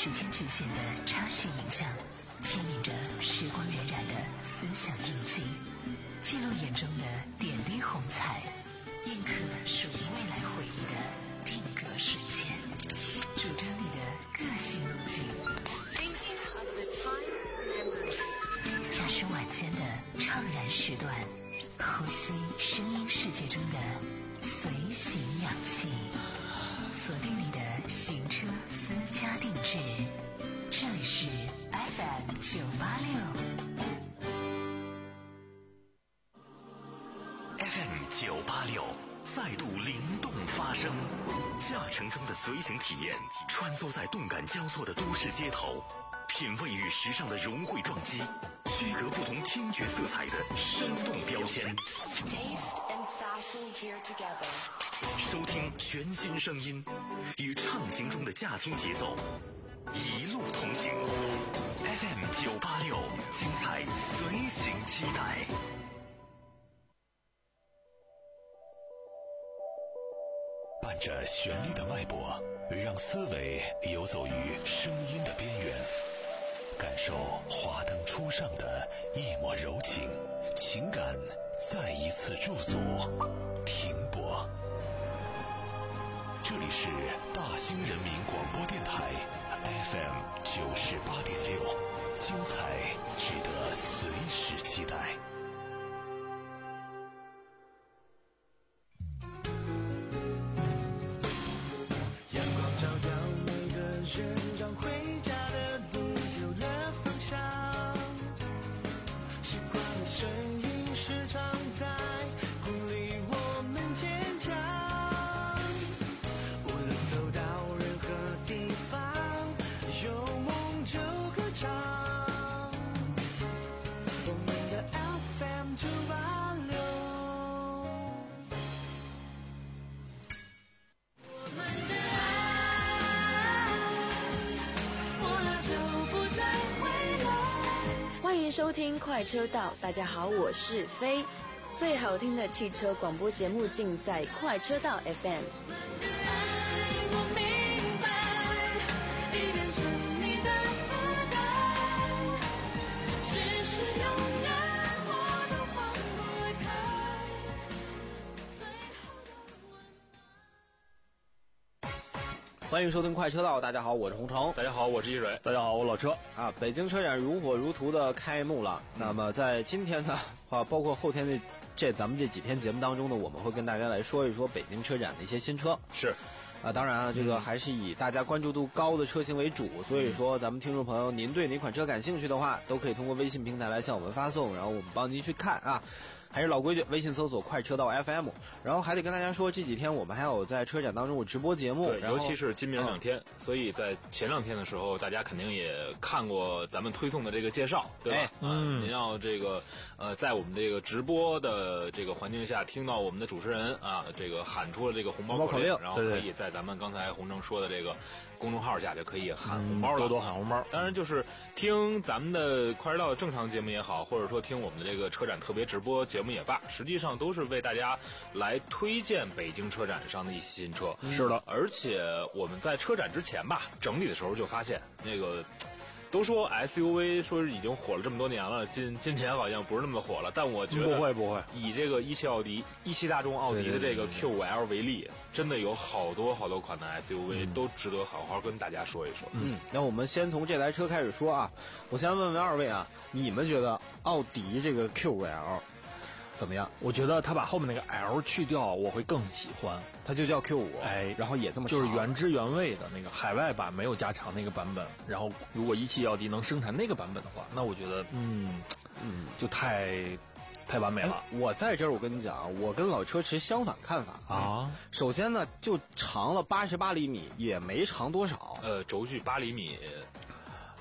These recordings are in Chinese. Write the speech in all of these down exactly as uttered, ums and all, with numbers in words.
时间局限的插叙影像，牵引着时光荏苒的思想印记，记录眼中的点滴红彩，印刻属于未来回忆的定格瞬间，主张你的个性路径。驾驶晚间的怅然时段，呼吸声音世界中的随行氧气，锁定你的行车私家定制。这里是 F M 九八六 F M 九八六再度灵动发声，驾乘中的随行体验，穿梭在动感交错的都市街头，品味与时尚的融汇撞击，区隔不同听觉色彩的生动标签。收听全新声音，与畅行中的驾听节奏，一路同行。F M 九八六，精彩随行期待。伴着旋律的脉搏，让思维游走于声音的边缘，感受华灯初上的一抹柔情，情感再一次驻足停泊。这里是大兴人民广播电台 F M 九十八点六，精彩值得随时期待。 阳光照耀每个人，让回家的路有了方向。习惯的声音时常在鼓励我们坚强。无论走到任何地方，有梦就歌唱。我们的 F M 九八六。 欢迎收听快车道，大家好，我是飞。最好听的汽车广播节目尽在快车道 F M。 欢迎收听快车道，大家好，我是洪城。 大家好，我是一水。 大家好，我老车。啊，北京车展如火如荼的开幕了。嗯、那么在今天呢，啊，包括后天的这咱们这几天节目当中呢，我们会跟大家来说一说北京车展的一些新车。 是。 啊，当然啊，这个还是以大家关注度高的车型为主，所以说咱们听众朋友，您对哪款车感兴趣的话，都可以通过微信平台来向我们发送，然后我们帮您去看啊。还是老规矩，微信搜索快车道 F M， 然后还得跟大家说，这几天我们还有在车展当中有直播节目， 对，尤其是今明两天、嗯，所以在前两天的时候，大家肯定也看过咱们推送的这个介绍，对吧？哎、嗯，您要这个呃，在我们这个直播的这个环境下，听到我们的主持人啊，这个喊出了这个红包口令，然后可以在咱们刚才洪正说的这个公众号下就可以喊红包了，嗯、 多多喊红包。 当然，就是听咱们的快车道的正常节目也好，或者说听我们的这个车展特别直播节目也罢，实际上都是为大家来推荐北京车展上的一些新车。 嗯、是的， 而且我们在车展之前吧，整理的时候就发现，那个都说 S U V 说是已经火了这么多年了，今今年好像不是那么火了，但我觉得不会不会， 以这个一汽奥迪、一汽大众奥迪的这个 Q 五 L 为例，真的有好多好多款的 S U V、嗯、都值得好好跟大家说一说。 嗯，那我们先从这台车开始说啊，我先问问二位啊，你们觉得奥迪这个 Q 五 L怎么样？ 我觉得他把后面那个 L 去掉，我会更喜欢。 它就叫 Q 五， 哎， 然后也这么就是原汁原味的那个海外版没有加长那个版本。然后如果一汽奥迪能生产那个版本的话，那我觉得嗯嗯就太太完美了。 我在这儿我跟你讲，我跟老车持相反看法啊。首先呢，就长了八十八厘米，也没长多少。 呃，轴距八厘米。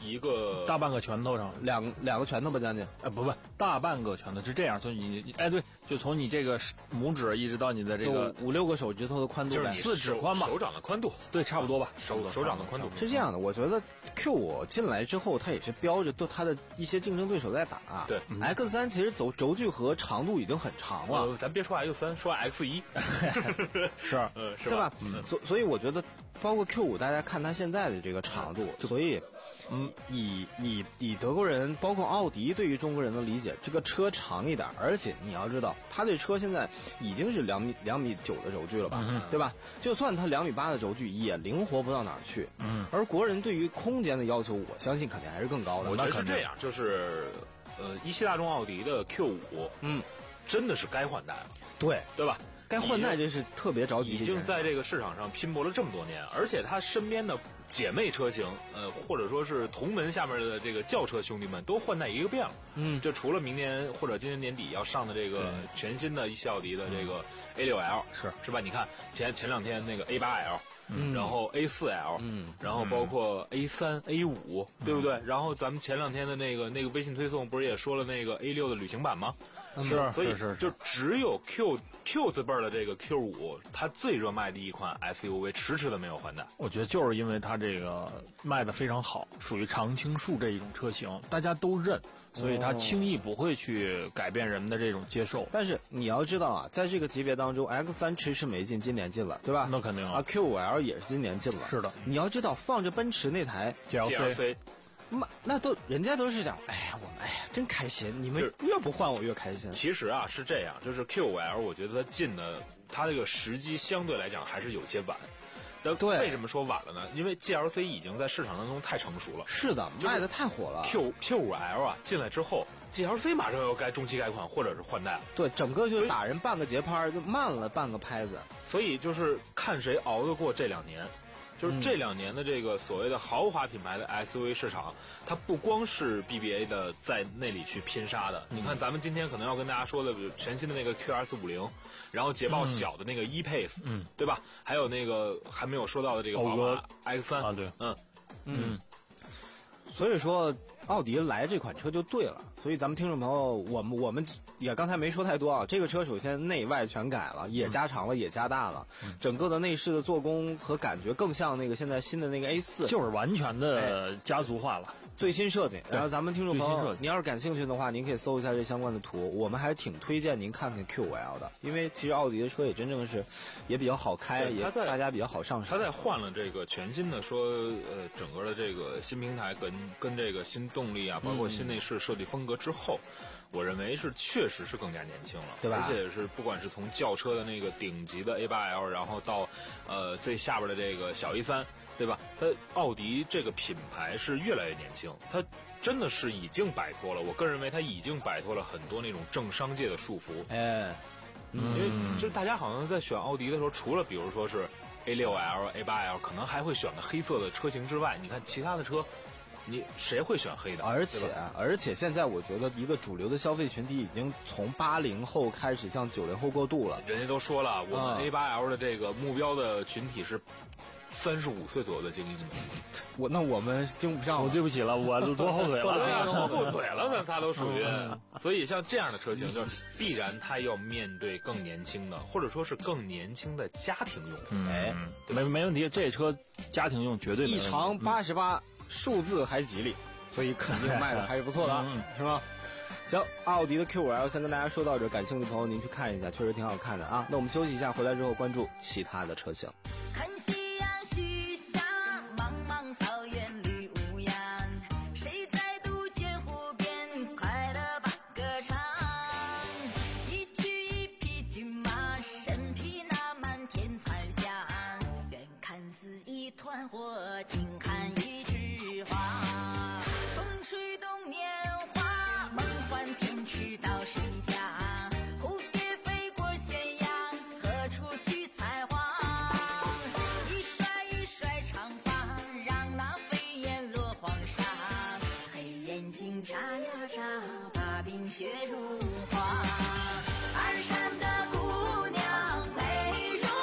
一个大半个拳头上， 两两个拳头吧将近， 呃不不，大半个拳头是这样，从你哎对，就从你这个拇指一直到你的这个五六个手指头的宽度， 就是四指宽吧， 手掌的宽度， 对，差不多吧， 手手掌的宽度是这样的。我觉得 Q 五进来之后，它也是标着对它的一些竞争对手在打。 对 ，X 三其实轴轴距和长度已经很长了， 呃、咱别说 X 三，说 X 一， 是， 呃，是对吧？ 嗯， 所所以我觉得，包括 Q 五，大家看它现在的这个长度，所以。嗯，以以以德国人，包括奥迪对于中国人的理解，这个车长一点，而且你要知道，它这车现在已经是两米两米九的轴距了吧，嗯、对吧？就算它两米八的轴距，也灵活不到哪儿去。嗯，而国人对于空间的要求，我相信肯定还是更高的。 我觉得是这样，就是呃，一汽大众奥迪的 Q 五，嗯，真的是该换代了， 对对吧？ 该换代这是特别着急， 已经在这个市场上拼搏了这么多年，而且他身边的姐妹车型，呃，或者说是同门下面的这个轿车兄弟们都换代一个遍了。嗯，这除了明年或者今年年底要上的这个全新的一汽奥迪的这个 A 六 L， 是是吧？你看前前两天那个 A 八 L。嗯，然后 A 四 L， 嗯，然后包括 A 三、A 五，对不对？然后咱们前两天的那个那个微信推送不是也说了那个 A 六的旅行版吗？ 是， 所以是就只有 Q Q 字辈的这个 Q 五，它最热卖的一款 S U V， 迟迟的没有换代。 我觉得就是因为它这个卖的非常好，属于常青树这一种车型，大家都认。所以它轻易不会去改变人们的这种接受。 但是你要知道啊，在这个级别当中 ，X 三迟迟没进，今年进了，对吧？ 那肯定啊。 啊 ，Q 五 L 也是今年进了。 是的。 你要知道，放着奔驰那台 G L C， 那那都人家都是讲，哎呀，我们哎呀真开心，你们越不换我越开心。 其实啊是这样，就是 Q 五 L， 我觉得它进的，它这个时机相对来讲还是有些晚。 对， 为什么说晚了呢？因为 G L C 已经在市场当中太成熟了。 是的，卖的太火了。 Q Q 五 L 啊进来之后 ，G L C 马上要该中期改款或者是换代了。 对，整个就打人半个节拍，就慢了半个拍子。 所以就是看谁熬得过这两年。就是这两年的这个所谓的豪华品牌的 S U V 市场，它不光是 B B A 的在那里去拼杀的。你看，咱们今天可能要跟大家说的全新的那个 Q S 五十，然后捷豹小的那个 E-Pace， 嗯，对吧？还有那个还没有说到的这个宝马 X 三啊，对， 嗯嗯。所以说，奥迪来这款车就对了。所以咱们听众朋友，我们我们也刚才没说太多啊。这个车首先内外全改了，也加长了，也加大了，嗯、整个的内饰的做工和感觉更像那个现在新的那个 A 四， 就是完全的家族化了。 最新设计，然后咱们听众朋友，您要是感兴趣的话，您可以搜一下这相关的图。我们还是挺推荐您看看 Q 五 L 的，因为其实奥迪的车也真正是也比较好开，也大家比较好上手。 它在换了这个全新的说呃整个的这个新平台跟跟这个新动力啊，包括新内饰设计风格之后。嗯我认为是确实是更加年轻了， 对吧？ 而且是不管是从轿车的那个顶级的 A 八 L， 然后到呃最下边的这个小 A 三，对吧？它奥迪这个品牌是越来越年轻，它真的是已经摆脱了，我个人认为它已经摆脱了很多那种政商界的束缚。 哎， 嗯，因为就是大家好像在选奥迪的时候，除了比如说是 A 六 L、A 八 L， 可能还会选个黑色的车型之外，你看其他的车。你谁会选黑的？ 而且而且现在我觉得一个主流的消费群体已经从八零后开始向九零后过渡了。 人家都说了，我们 A 八 L 的这个目标的群体是三十五岁左右的精英们。 我那我们经不上， 我对不起了，我多后腿了， 多后腿了呢，他都属于。所以像这样的车型，就是必然他要面对更年轻的，或者说是更年轻的家庭用户。 哎， 没没问题，这车家庭用绝对一长八十八。数字还吉利，所以肯定卖的还是不错的，嗯、是吧？行，奥迪的 Q 五 L 先跟大家说到这，感兴趣的朋友您去看一下，确实挺好看的啊。那我们休息一下，回来之后关注其他的车型。 看夕阳西下，茫茫草原绿无恙，谁在渡剑湖边快乐把歌唱？一骑一匹骏马，身披那漫天残香，远看似一团火，近看一枝花，风吹动年华，梦幻天池到谁家？蝴蝶飞过悬崖，何处去采花？一甩一甩长发，让那飞燕落黄沙。黑眼睛眨呀眨，把冰雪融化。二山的姑娘美如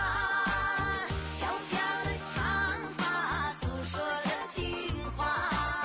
花，飘飘的长发诉说着情话。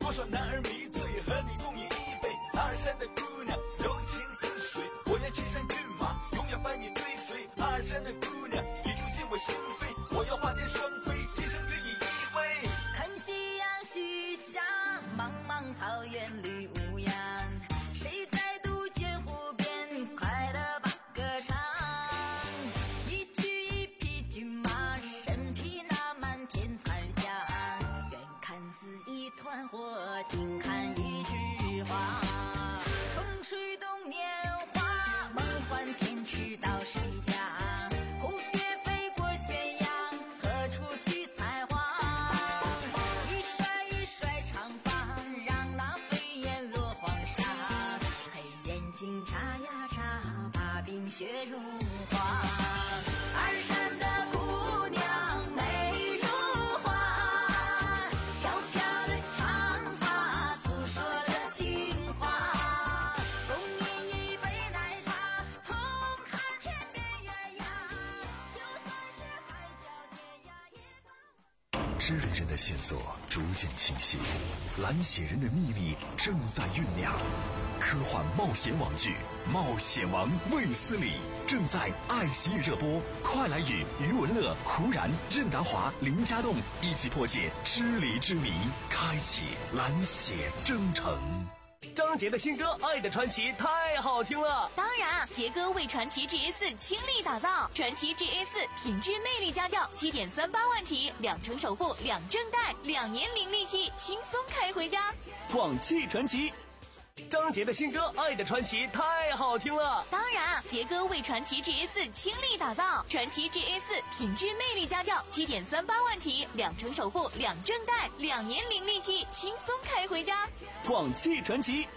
多少男儿迷醉，和你共饮一杯。阿尔山的姑娘柔情似水，我愿骑上骏马，永远伴你追随。阿尔山的姑娘已住进我心扉，我要化蝶双飞，今生与你依偎。 看夕阳西下，茫茫草原绿无恙，谁在渡剑湖边快乐把歌唱？一曲一匹骏马，身披那漫天残香。远看似一团火，近看一枝花。风吹动年华，梦幻天池到谁家？蝴蝶飞过悬崖，何处去采花？一甩一甩长发，让那飞燕落黄沙。黑眼睛眨呀眨，把冰雪融化。二山的姑娘美如花，飘飘的长发诉说了情话。共饮一杯奶茶，同看天边月牙，就算是海角天涯也能。 知人人的线索逐渐清晰，蓝血人的秘密正在酝酿。科幻冒险网剧《冒险王卫斯理》正在爱奇艺热播，快来与余文乐、胡然、任达华、林家栋一起破解知理之谜，开启蓝血征程。 张杰的新歌《爱的传奇》太好听了。 当然，杰哥为传奇 G A 四倾力打造，传奇 G A 四品质魅力家教，七点三八万起，两成首付，两证贷，两年零利息，轻松开回家。 广汽传祺，张杰的新歌《爱的传奇》太好听了。 当然，杰哥为传奇 G A 四倾力打造，传奇 G A 四品质魅力家教，七点三八万起，两成首付，两证贷，两年零利息，轻松开回家。 广汽传祺。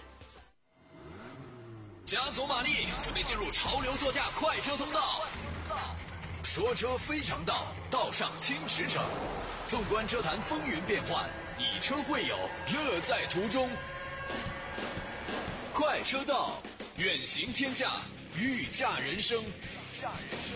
加足马力，准备进入潮流座驾快车通道。说车非常道，道上听驰骋。纵观车坛风云变幻，以车会友，乐在途中。快车道，远行天下，御驾人生。御驾人生。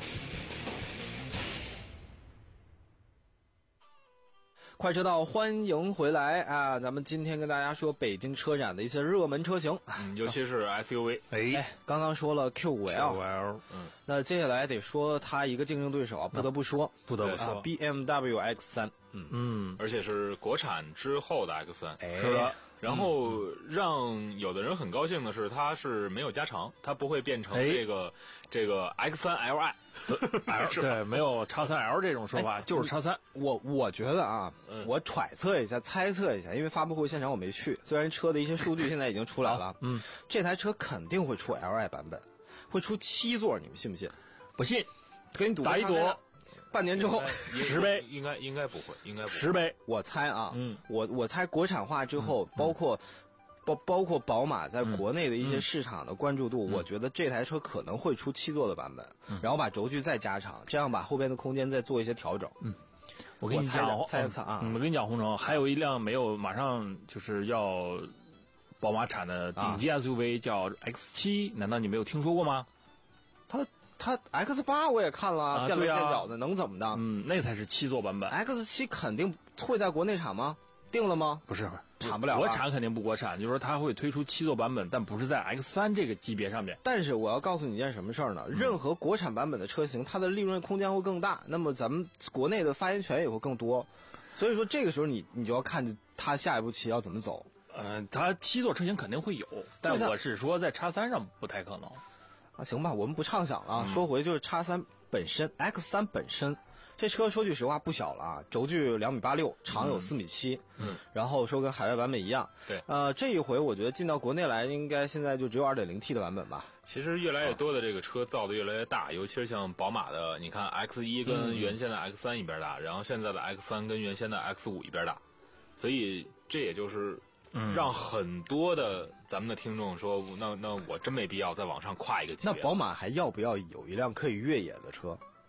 快车道，欢迎回来啊！咱们今天跟大家说北京车展的一些热门车型， 嗯，尤其是 S U V。 哎，刚刚说了 Q 五 L， Q 五 L， 嗯， 那接下来得说它一个竞争对手啊，不得不说， 不得不说、 啊、B M W X 三，嗯嗯，而且是国产之后的 X 三， 哎， 是的。然后让有的人很高兴的是，它是没有加长，它不会变成这个、哎、这个 X 三 L I， 对，没有 X 三 L 这种说法，哎、就是 X 三。 我我觉得啊、嗯，我揣测一下、猜测一下，因为发布会现场我没去，虽然车的一些数据现在已经出来了， 嗯， 这台车肯定会出 L I 版本，会出七座，你们信不信？ 不信， 给你赌打一赌。 半年之后， 十杯应该应该不会，应该不会十杯。 我猜啊， 嗯， 我我猜国产化之后， 嗯、 包括包包括宝马在国内的一些市场的关注度， 嗯、 我觉得这台车可能会出七座的版本， 嗯、 然后把轴距再加长，这样把后边的空间再做一些调整。 嗯，我跟你讲， 猜猜啊、 嗯，我跟你讲，洪城还有一辆没有马上就是要宝马产的顶级 S U V、啊、叫 X 七，难道你没有听说过吗？ 它。它 X 八 我也看了， 啊、 见棱见角的，能怎么的？ 嗯，那才是七座版本。 X 七 肯定会在国内产吗？定了吗？ 不是， 产不了。 国产肯定不国产，就是说它会推出七座版本，但不是在 X 三 这个级别上面。 但是我要告诉你一件什么事儿呢？嗯、任何国产版本的车型，它的利润空间会更大，那么咱们国内的发言权也会更多。所以说这个时候你你就要看它下一步棋要怎么走。 呃，它七座车型肯定会有，但我是说在 X 三 上不太可能。 啊，行吧，我们不畅想了。 嗯、 说回就是 X 三 本身 ，X 三 本身，这车说句实话不小了啊，轴距两米八六，长有四米七， 嗯， 然后说跟海外版本一样， 对， 呃，这一回我觉得进到国内来，应该现在就只有 二点零 T 的版本吧。 其实越来越多的这个车造的越来越大，尤其是像宝马的，你看 X 一 跟原先的 X 三一边大，嗯、然后现在的 X 三 跟原先的 X 五一边大，所以这也就是。让很多的咱们的听众说，那那我真没必要再往上跨一个级别。 那宝马还要不要有一辆可以越野的车？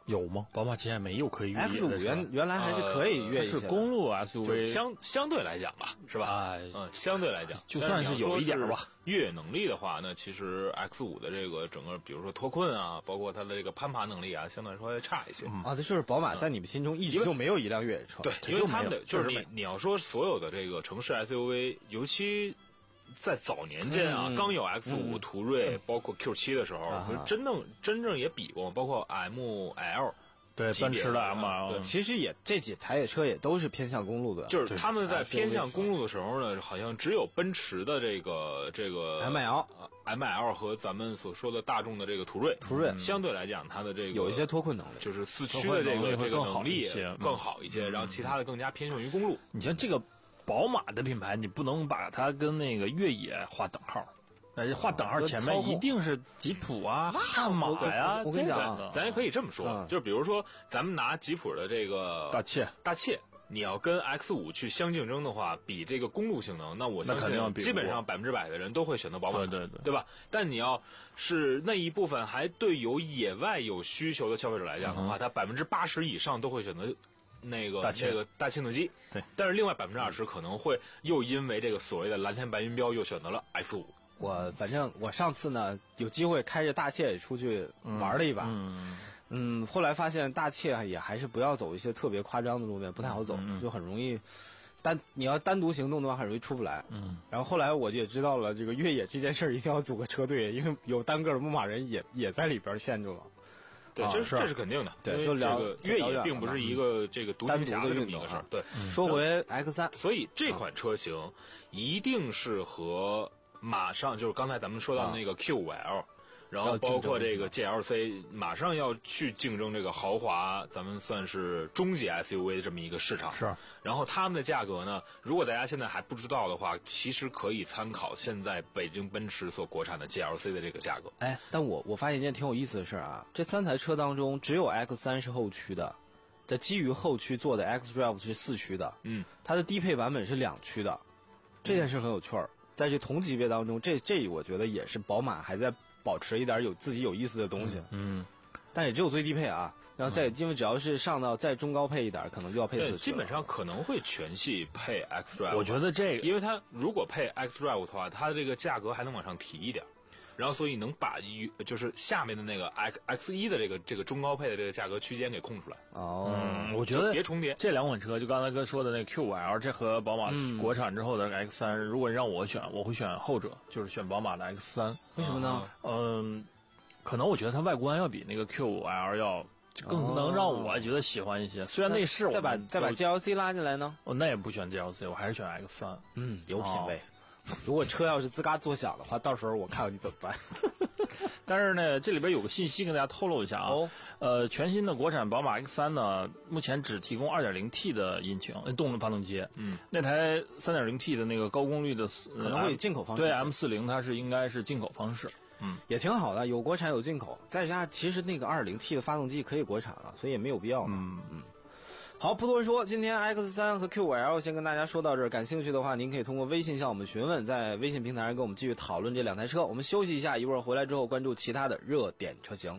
有吗？宝马现在没有可以越野的 X 五原原来还是可以越野、呃、 是公路 S U V， 相相对来讲吧，是吧？ 哎， 嗯，相对来讲， 就算是有一点吧。 越野能力的话，那其实 X 五的这个整个，比如说脱困啊，包括它的这个攀爬能力啊，相对来说要差一些。 嗯、啊，这就是宝马在你们心中一直就没有一辆越野车。 对，因为他们的就是你你要说所有的这个城市 S U V， 尤其在早年间啊，嗯、刚有 X 五、嗯、途锐，嗯、包括 Q 七的时候，啊、真正真正也比过，包括 M L。 对，奔驰的 M L， 其实也这几台车也都是偏向公路的， 就是他们在偏向公路的时候呢，好像只有奔驰的这个这个 M L、M L 和咱们所说的大众的这个途锐， 途锐相对来讲，它的这个有一些脱困能力， 就是四驱的这个这个能力更好一些，然后其他的更加偏向于公路。 你像这个宝马的品牌，你不能把它跟那个越野划等号。画等号前面一定是吉普啊、悍马呀， 我跟你讲， 咱也可以这么说，嗯、就是比如说，咱们拿吉普的这个大切， 大切，你要跟 X 五去相竞争的话，比这个公路性能，那我相信基本上百分之百的人都会选择宝马， 对对对， 对吧？但你要是那一部分还对有野外有需求的消费者来讲的话，嗯、他百分之八十以上都会选择。那个这个大切诺基， 对， 但是另外百分之二十可能会又因为这个所谓的蓝天白云标，又选择了 X 五。 我反正我上次呢有机会开着大切出去玩了一把， 嗯， 嗯，后来发现大切也还是不要走一些特别夸张的路面，不太好走， 嗯、 就很容易单你要单独行动的话很容易出不来。 嗯， 然后后来我也知道了这个越野这件事儿一定要组个车队，因为有单个的牧马人也也在里边陷住了。 对，这是、啊、这是肯定的。 对，就这个越野并不是一个这个独行侠的这么一个事儿。对、 嗯，说回 X 三， 所以这款车型一定是和马上就是刚才咱们说到的那个 Q 五 L，、啊、然后包括这个 G L C， 马上要去竞争这个豪华，咱们算是中级 S U V 的这么一个市场。 是。 然后他们的价格呢，如果大家现在还不知道的话，其实可以参考现在北京奔驰所国产的 G L C 的这个价格。 哎，但我我发现一件挺有意思的事啊，这三台车当中只有 X 三是后驱的，这基于后驱做的 X Drive 是四驱的， 嗯， 它的低配版本是两驱的，这件事很有趣儿。在这同级别当中，这这我觉得也是宝马还在保持一点有自己有意思的东西， 嗯， 但也只有最低配啊。然后再、嗯、因为只要是上到再中高配一点，可能就要配四驱。 基本上可能会全系配 X Drive。 我觉得这个， 因为它如果配 X Drive 的话，它这个价格还能往上提一点。然后，所以能把就是下面的那个 X X 一的这个这个中高配的这个价格区间给空出来。 哦， 嗯、我觉得别重叠。 这两款车，就刚才哥说的那个 Q 五 L， 这和宝马国产之后的 X 三、嗯，如果让我选，我会选后者，就是选宝马的 X 三。 为什么呢？ 嗯，可能我觉得它外观要比那个 Q 五 L 要更能让我觉得喜欢一些。哦、虽然内饰我再把再把 G L C 拉进来呢， 哦，那也不选 G L C， 我还是选 X 三。 嗯，有品位。哦如果车要是吱嘎作响的话，到时候我看看你怎么办。 但是呢，这里边有个信息跟大家透露一下啊， 哦、 呃，全新的国产宝马 X 三呢，目前只提供 二点零 T 的引擎动力发动机， 嗯， 那台 三点零 T 的那个高功率的可能会以进口方式， 对 M 四零 它是应该是进口方式， 嗯，也挺好的，有国产有进口，再加其实那个 二点零 T 的发动机可以国产了，所以也没有必要嘛， 嗯嗯。好，不多说，今天 X 三和 Q 五 L 先跟大家说到这儿。感兴趣的话，您可以通过微信向我们询问，在微信平台上跟我们继续讨论这两台车。我们休息一下，一会儿回来之后关注其他的热点车型。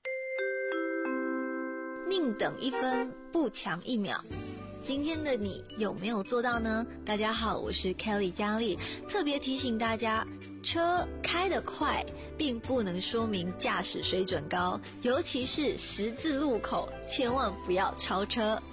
宁等一分，不抢一秒。今天的你有没有做到呢？大家好，我是 Kelly 佳丽，特别提醒大家，车开得快并不能说明驾驶水准高，尤其是十字路口，千万不要超车。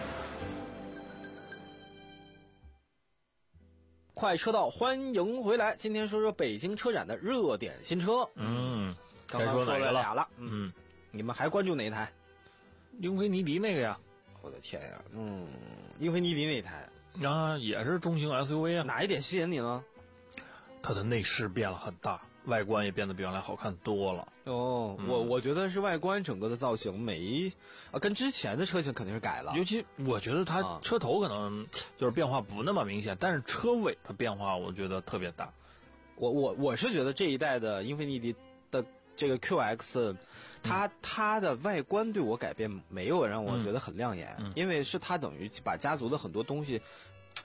快车道，欢迎回来。今天说说北京车展的热点新车。 嗯， 刚刚说了俩了。 嗯， 嗯你们还关注哪一台？ 英菲尼迪那个呀。 我的天呀，嗯，英菲尼迪那一台啊，也是中型 S U V 啊。 哪一点吸引你呢？ 它的内饰变了很大，外观也变得比原来好看多了。 哦，嗯、我我觉得是外观整个的造型没啊，跟之前的车型肯定是改了。 尤其我觉得它车头可能就是变化不那么明显，啊、但是车尾它变化我觉得特别大。 我我我是觉得这一代的英菲尼迪的这个 Q X， 它、嗯、它的外观对我改变没有让我觉得很亮眼， 嗯嗯、 因为是它等于把家族的很多东西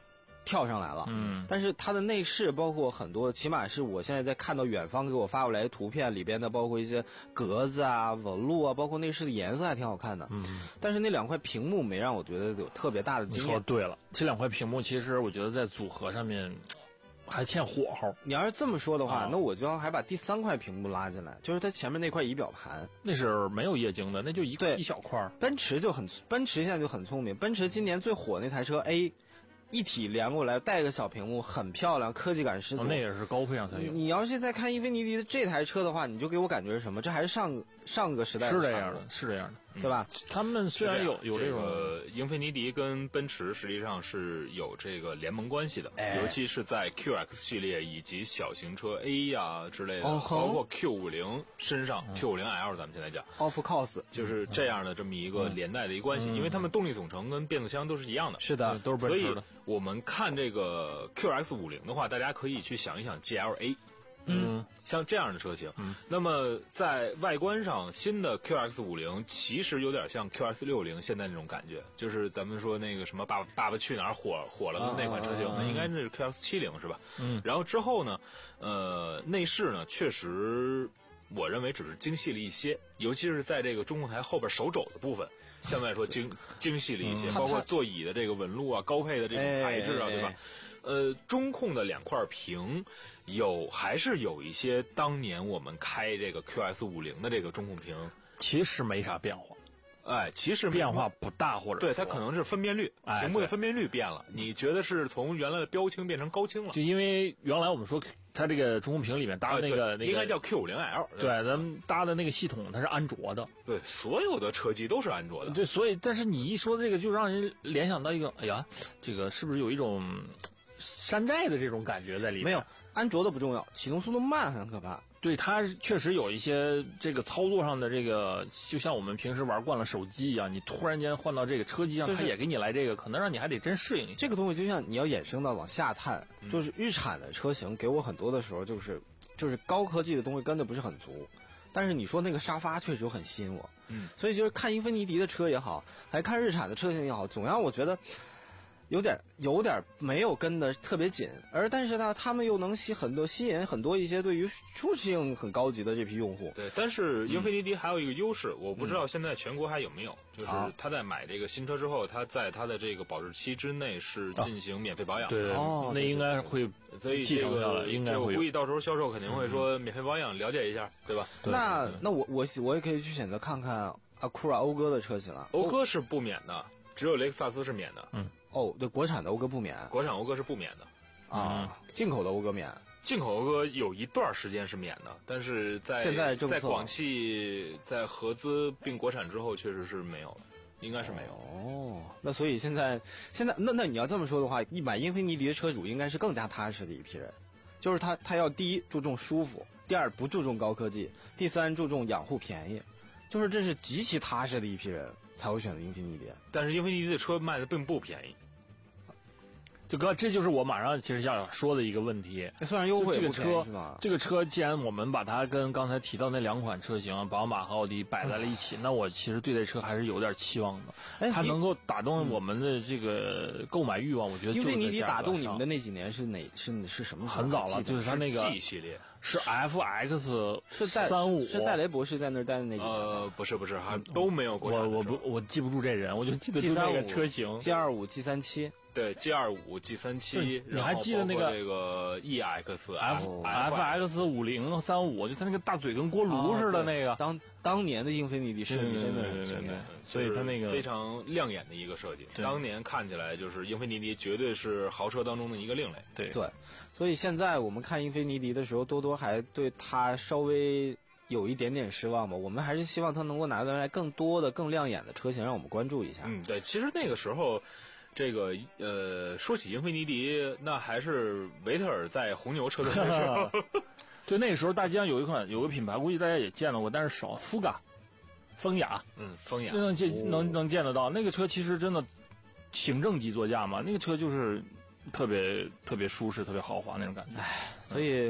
跳上来了。 嗯， 但是它的内饰包括很多，起码是我现在在看到远方给我发过来的图片里边的，包括一些格子啊、纹路啊，包括内饰的颜色还挺好看的。 嗯， 但是那两块屏幕没让我觉得有特别大的惊艳。 你说对了，这两块屏幕其实我觉得在组合上面还欠火候。 你要是这么说的话， 啊、 那我就要还把第三块屏幕拉进来，就是它前面那块仪表盘， 那是没有液晶的，那就一对一小块。 奔驰就很，奔驰现在就很聪明，奔驰今年最火那台车 A。一体连过来，带个小屏幕，很漂亮，科技感十足。 哦、那也是高配上才有。 你要是再看英菲尼迪的这台车的话，你就给我感觉是什么？这还是上上个时代的。 是这样的，是这样的， 对吧？ 嗯、他们虽然有有这种、 个英菲尼迪跟奔驰实际上是有这个联盟关系的， 哎、 尤其是在 Q X 系列以及小型车 A 呀、啊、之类的， 哦、 包括 Q 五十身上、嗯、Q 五十 L 咱们现在讲 Off Course 就是这样的这么一个连带的一个关系， 嗯、 因为他们动力总成跟变速箱都是一样的。 是的， 都是奔驰的。 所以我们看这个 Q X 五十的话，大家可以去想一想 G L A。嗯，像这样的车型，嗯，那么在外观上，新的 Q X 五十其实有点像 Q X 六十现在那种感觉，就是咱们说那个什么爸爸爸爸去哪儿火火了的那款车型，那、啊、应该是 Q X 七十是吧？ 嗯， 然后之后呢，呃，内饰呢确实。我认为只是精细了一些，尤其是在这个中控台后边手肘的部分，相对来说精精细了一些， 嗯、 包括座椅的这个纹路啊、高配的这种材质啊， 哎、 对吧？呃，中控的两块屏有还是有一些当年我们开这个 Q S 五十的这个中控屏， 其实没啥变化。 哎，其实变化不大，或者对它可能是分辨率， 哎、 屏幕的分辨率变了。你觉得是从原来的标清变成高清了？ 就因为原来我们说它这个中控屏里面搭的那个、 啊、 那个应该叫 Q 五十 L， 对，咱们搭的那个系统它是安卓的， 对，所有的车机都是安卓的。 对，所以但是你一说这个，就让人联想到一个，哎呀，这个是不是有一种山寨的这种感觉在里面？ 没有，安卓的不重要，启动速度慢很可怕。 对，它确实有一些这个操作上的这个，就像我们平时玩惯了手机一样，你突然间换到这个车机上， 就是、 它也给你来这个，可能让你还得真适应一下。 这个东西就像你要衍生到往下探， 嗯、 就是日产的车型给我很多的时候就是就是高科技的东西跟的不是很足，但是你说那个沙发确实很吸引我， 嗯， 所以就是看英菲尼迪的车也好，还看日产的车型也好，总让我觉得。有点有点没有跟的特别紧，而但是呢，他们又能吸很多吸引很多一些对于舒适性很高级的这批用户。 对，但是英菲尼迪还有一个优势，嗯、我不知道现在全国还有没有，嗯、就是他在买这个新车之后，他在他的这个保质期之内是进行免费保养。 对对，哦，那应该会， 所以这个应该会， 我估计到时候销售肯定会说免费保养，了解一下，对吧？ 对那那我我我也可以去选择看看阿库拉讴歌的车型啊， 讴歌是不免的，只有雷克萨斯是免的。 嗯。 哦，对，国产的讴歌不免， 国产讴歌是不免的啊，进口的讴歌免。 进口讴歌有一段时间是免的，但是在现在在广汽在合资并国产之后，确实是没有了，应该是没有。 哦，那所以现在现在那那你要这么说的话，一买英菲尼迪的车主应该是更加踏实的一批人，就是他他要第一注重舒服，第二不注重高科技，第三注重养护便宜，就是这是极其踏实的一批人才会选择英菲尼迪。 但是英菲尼迪的车卖的并不便宜。 就哥，这就是我马上其实想说的一个问题。 算是优惠， 这个车是吧？ 这个车既然我们把它跟刚才提到那两款车型宝马和奥迪摆在了一起，那我其实对这车还是有点期望的。 哎， 它能够打动我们的这个购买欲望，我觉得英菲尼迪打动你们的那几年是哪是是什么？ 很早了，就是它那个 G 系列是 F X 是戴三五， 是戴雷博士在那儿戴的那几年。 呃，不是不是，还都没有国产。 我我不我记不住这人，我就记得就那个车型 G 二五 G 三七。 对 G 二五 G 三七， 你还记得那个这个 E X F F X 五零三五，就它那个大嘴跟锅炉似的那个。 当当年的英菲尼迪设计真的很惊艳， 所以它那个非常亮眼的一个设计。当年看起来就是英菲尼迪绝对是豪车当中的一个另类。 对对，所以现在我们看英菲尼迪的时候，多多还对它稍微有一点点失望吧。我们还是希望它能够拿出来更多的、更亮眼的车型，让我们关注一下。 嗯，对，其实那个时候。这个呃，说起英菲尼迪，那还是维特尔在红牛车队的时候。 对，那个时候大街上有一款有个品牌，估计大家也见到过，但是少。福嘎，风雅， 嗯，风雅能见、哦、能能见得到。那个车其实真的行政级座驾嘛，那个车就是特别特别舒适、特别豪华那种感觉。 唉，所以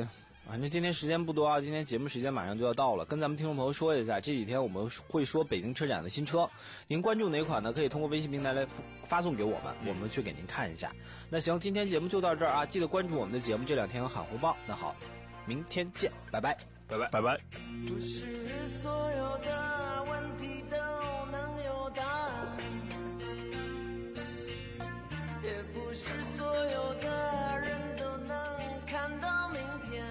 反正今天时间不多啊，今天节目时间马上就要到了，跟咱们听众朋友说一下，这几天我们会说北京车展的新车，您关注哪款呢？可以通过微信平台来发送给我们，我们去给您看一下。那行，今天节目就到这儿啊，记得关注我们的节目，这两天有喊红包。那好，明天见，拜拜， 拜拜， 拜拜。 不是所有的问题都能有答案，也不是所有的人都能看到明天。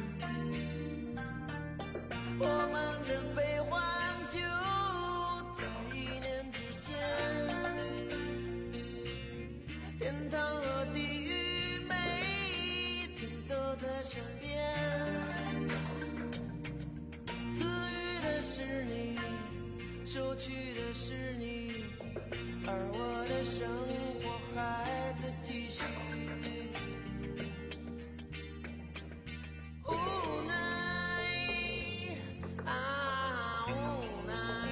我们的悲欢就在一念之间，天堂和地狱每一天都在身边。赐予的是你，收取的是你，而我的生活还在继续。无奈啊，无奈，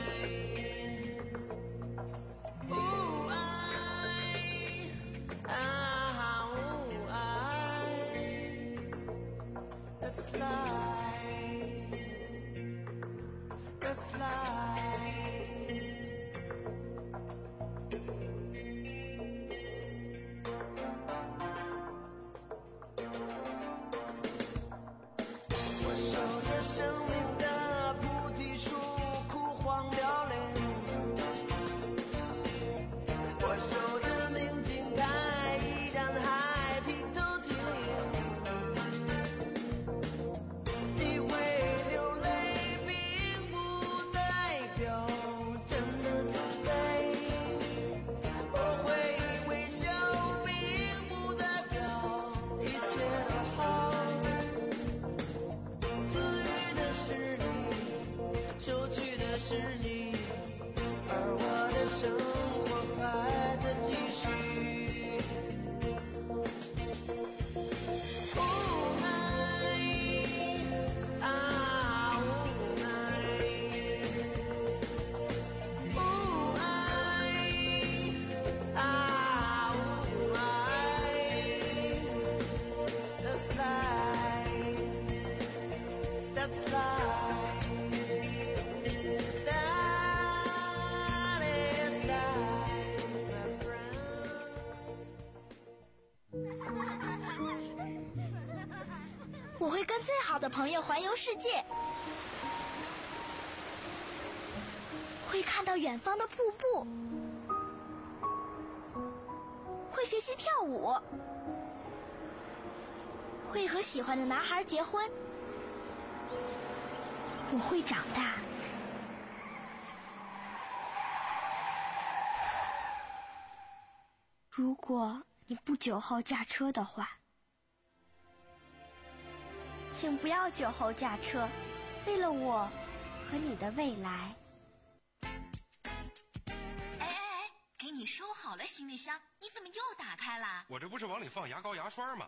无爱啊，无爱。That's life, that's life. 我守着生命的菩提树，枯黄凋零。我守着明镜台，依然还剔透晶莹。你会流泪，并不代表真的自卑。我会微笑，并不代表一切都好。赐予的是你，收取的是你，而我的生活还在继续。无奈啊，无奈，无爱啊，无爱。That's life, that's life, that is life, my friend. 我会跟最好的朋友环游世界，会看到远方的瀑布，会学习跳舞，会和喜欢的男孩结婚。我会长大。如果你不酒后驾车的话，请不要酒后驾车，为了我和你的未来。 哎哎哎，给你收好了行李箱，你怎么又打开了？ 我这不是往里放牙膏牙刷吗？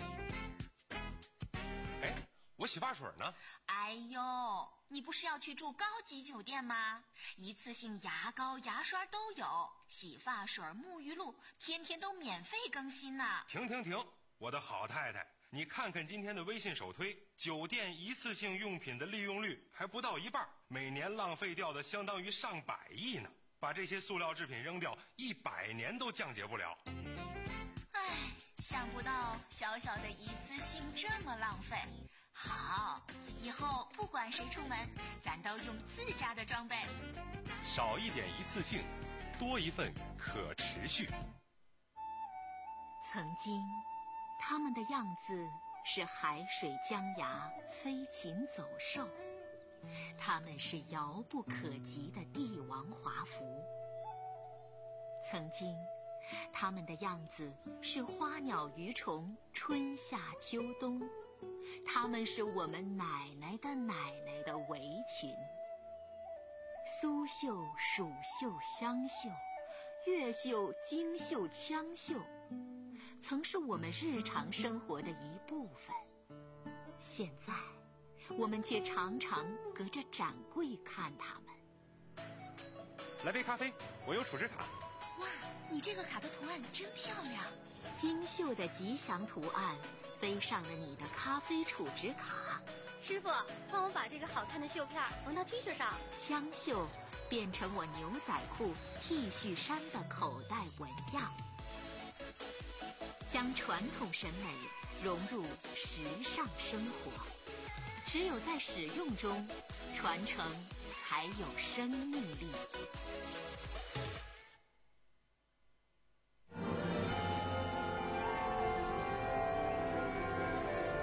哎，我洗发水呢？ 哎呦，你不是要去住高级酒店吗？一次性牙膏牙刷都有，洗发水沐浴露天天都免费更新呢。 停停停，我的好太太，你看看今天的微信首推，酒店一次性用品的利用率还不到一半，每年浪费掉的相当于上百亿呢。把这些塑料制品扔掉，一百年都降解不了。 唉，想不到小小的一次性这么浪费。好，以后不管谁出门，咱都用自家的装备。 少一点一次性，多一份可持续。 曾经，他们的样子是海水江崖，飞禽走兽。他们是遥不可及的帝王华服。曾经，他们的样子是花鸟鱼虫，春夏秋冬。他们是我们奶奶的奶奶的围裙。苏绣、蜀绣、湘绣，越绣、京绣、羌绣，曾是我们日常生活的一部分。现在，我们却常常隔着展柜看他们。 来杯咖啡，我有储值卡。 哇， 你这个卡的图案真漂亮，精绣的吉祥图案飞上了你的咖啡储值卡。 师傅，帮我把这个好看的绣片缝到 T 恤上。 枪绣变成我牛仔裤、T 恤衫的口袋纹样，将传统审美融入时尚生活。只有在使用中，传承才有生命力。